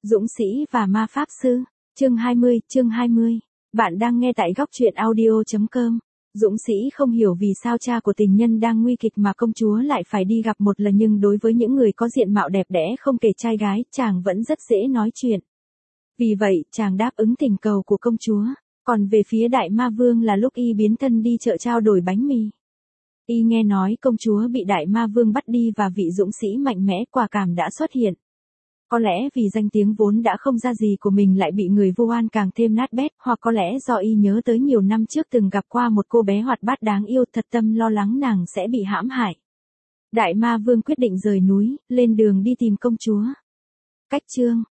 Dũng sĩ và ma pháp sư, chương 20. Bạn đang nghe tại góc truyện audio.com. Dũng sĩ không hiểu vì sao cha của tình nhân đang nguy kịch mà công chúa lại phải đi gặp một lần, nhưng đối với những người có diện mạo đẹp đẽ không kể trai gái, chàng vẫn rất dễ nói chuyện. Vì vậy, chàng đáp ứng thỉnh cầu của công chúa. Còn về phía đại ma vương là lúc y biến thân đi chợ trao đổi bánh mì. Y nghe nói công chúa bị đại ma vương bắt đi và vị dũng sĩ mạnh mẽ quả cảm đã xuất hiện. Có lẽ vì danh tiếng vốn đã không ra gì của mình lại bị người vô oan càng thêm nát bét, hoặc có lẽ do y nhớ tới nhiều năm trước từng gặp qua một cô bé hoạt bát đáng yêu, thật tâm lo lắng nàng sẽ bị hãm hại. Đại ma vương quyết định rời núi, lên đường đi tìm công chúa. Cách chương